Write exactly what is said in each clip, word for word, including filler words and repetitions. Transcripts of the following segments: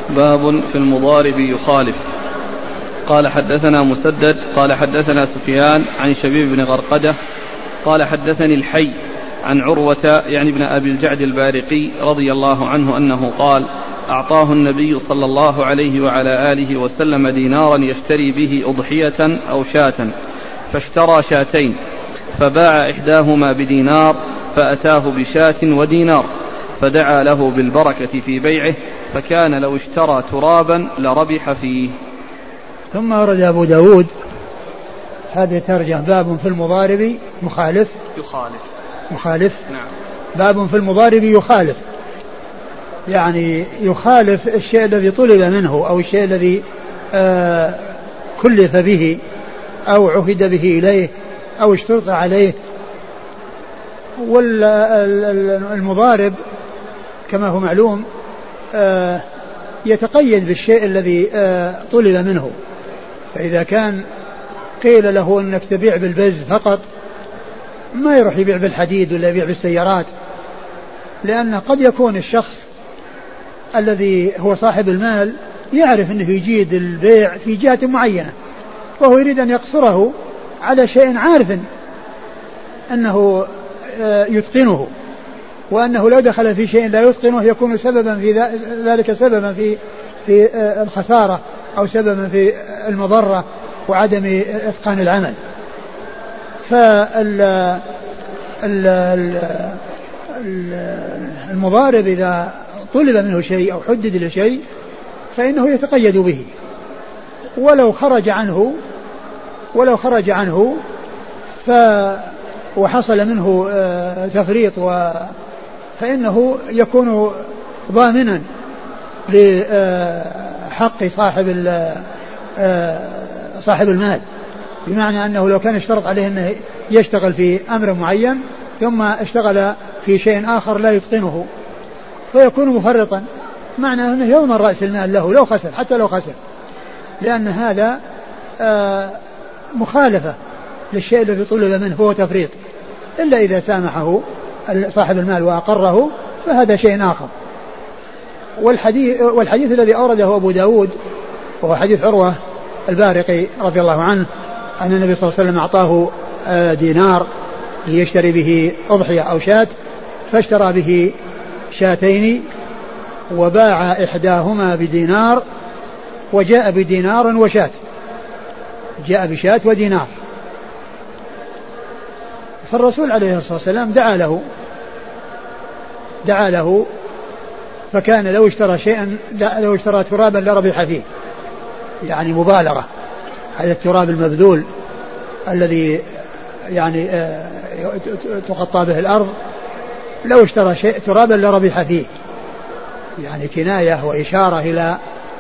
باب في المضارب يخالف. قال حدثنا مسدد قال حدثنا سفيان عن شبيب بن غرقدة قال حدثني الحي عن عروة يعني ابن أبي الجعد البارقي رضي الله عنه أنه قال أعطاه النبي صلى الله عليه وعلى آله وسلم دينارا يشتري به أضحية أو شاة، فاشترى شاتين فباع إحداهما بدينار فأتاه بشاة ودينار، فدعا له بالبركة في بيعه، فكان لو اشترى ترابا لربح فيه. ثم ورد أبو داود هذه ترجمة باب في المضارب مخالف يخالف مخالف نعم. باب في المضارب يخالف، يعني يخالف الشيء الذي طلب منه أو الشيء الذي آه كلف به أو عهد به إليه أو اشترط عليه. والمضارب كما هو معلوم آه يتقيد بالشيء الذي آه طلب منه، فإذا كان قيل له أنك تبيع بالبز فقط ما يروح يبيع بالحديد ولا يبيع بالسيارات، لأن قد يكون الشخص الذي هو صاحب المال يعرف أنه يجيد البيع في جهة معينة وهو يريد أن يقصره على شيء عارف أنه يتقنه، وأنه لو دخل في شيء لا يتقنه يكون سببا في ذلك سببا في في الخسارة أو سببا في المضرة وعدم إتقان العمل. فالمضارب إذا طلب منه شيء أو حدد له شيء فإنه يتقيد به، ولو خرج عنه ولو خرج عنه ف وحصل منه تفريط فإنه يكون ضامنا لحق صاحب صاحب المال، بمعنى أنه لو كان اشترط عليه أنه يشتغل في أمر معين ثم اشتغل في شيء آخر لا يتقنه فيكون مفرطا، معنى أنه يضمن رأس المال له لو خسر حتى لو خسر، لأن هذا مخالفة للشيء الذي طلب منه هو تفريط، إلا إذا سامحه صاحب المال وأقره فهذا شيء آخر. والحديث, والحديث الذي أورده أبو داود وهو حديث عروة البارقي رضي الله عنه أن النبي صلى الله عليه وسلم أعطاه دينار ليشتري به أضحية أو شاة، فاشترى به شاتين وباع إحداهما بدينار وجاء بدينار وشاة، جاء بشاة ودينار. فالرسول عليه الصلاة والسلام دعا له دعا له فكان لو اشترى شيئا لو اشترى ترابا لربح فيه، يعني مبالغة، هذا التراب المبذول الذي يعني تقطع به الأرض لو اشترى شيء ترابا لربح فيه، يعني كناية وإشارة إلى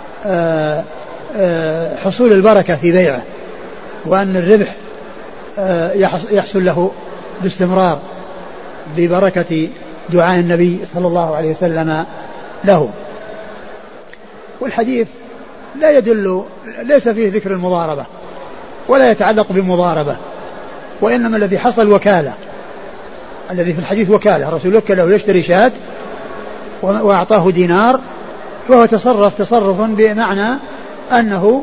حصول البركة في بيعه، وأن الربح يحصل له باستمرار ببركة دعاء النبي صلى الله عليه وسلم له. والحديث لا يدل ليس فيه ذكر المضاربة ولا يتعلق بالمضاربة، وإنما الذي حصل وكالة، الذي في الحديث وكالة، الرسول وكله يشتري شاة وأعطاه دينار، فهو تصرف تصرف بمعنى أنه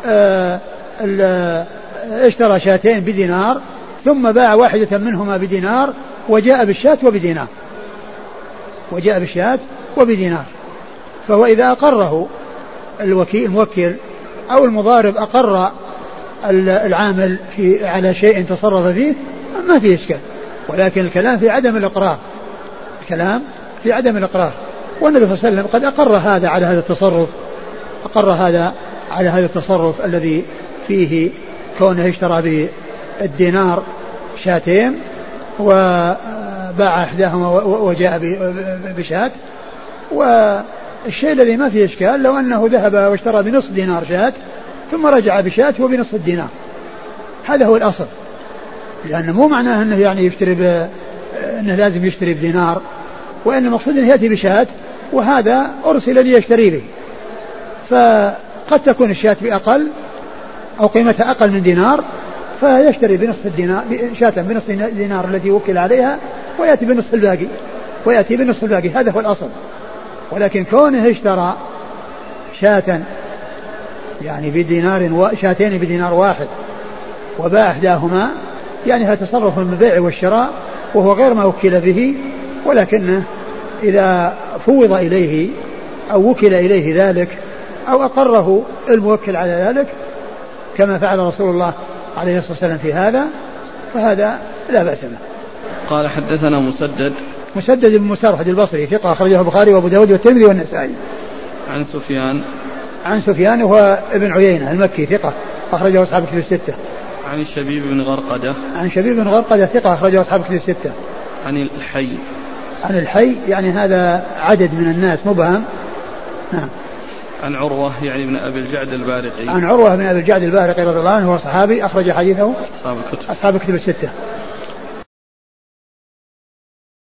اشترى شاتين بدينار ثم باع واحدة منهما بدينار وجاء بالشاة وبدينار وجاء بالشاة وبدينار. فهو إذا أقره الوكيل الموكل أو المضارب أقر العامل في على شيء تصرف فيه ما فيه إشكال، ولكن الكلام في عدم الإقرار، الكلام في عدم الإقرار. والنبي صلى الله عليه وسلم قد أقر هذا على هذا التصرف، أقر هذا على هذا التصرف الذي فيه كونه اشترى بالدينار شاتين وباع إحداهما وجاء بشاة. والشيء الذي ما فيه إشكال لو أنه ذهب واشترى بنصف دينار شاة ثم رجع بشاة وبنصف الدينار، هذا هو الأصل، لأنه مو معناه أنه يعني يشتري ب... أنه لازم يشتري بدينار، وإن المقصود أنه يأتي بشاة وهذا أرسل ليشتري به، فقد تكون الشاة بأقل أو قيمتها أقل من دينار فيشتري بنصف الدينار شاة بنصف الدينار التي وكل عليها ويأتي بنصف الباقي ويأتي بنصف الباقي، هذا هو الأصل. ولكن كونه اشترى شاة يعني بدينار و... شاتين بدينار واحد وباع إحداهما يعني هذا تصرف من البيع والشراء وهو غير ما وكل به، ولكنه إذا فوض إليه أو وكل إليه ذلك أو أقره الموكل على ذلك كما فعل رسول الله عليه الصلاة والسلام في هذا فهذا لا بأس به. قال حدثنا مسدد مسدد بن مسرهد البصري ثقة أخرجه البخاري وأبو داود والترمذي والنسائي. عن سفيان عن سفيان هو ابن عيينة المكي ثقة أخرجه أصحاب كتب الستة. عن الشبيب بن غرقدة عن شبيب بن غرقدة ثقة أخرجه أصحاب كتب الستة. عن الحي عن الحي يعني هذا عدد من الناس مبهم. نعم. عن عروة يعني ابن أبي الجعد البارقي. عن عروة بن أبي الجعد البارقي رضي الله عنه هو صحابي أخرج حديثه أصحاب الكتب أصحاب الكتب الستة.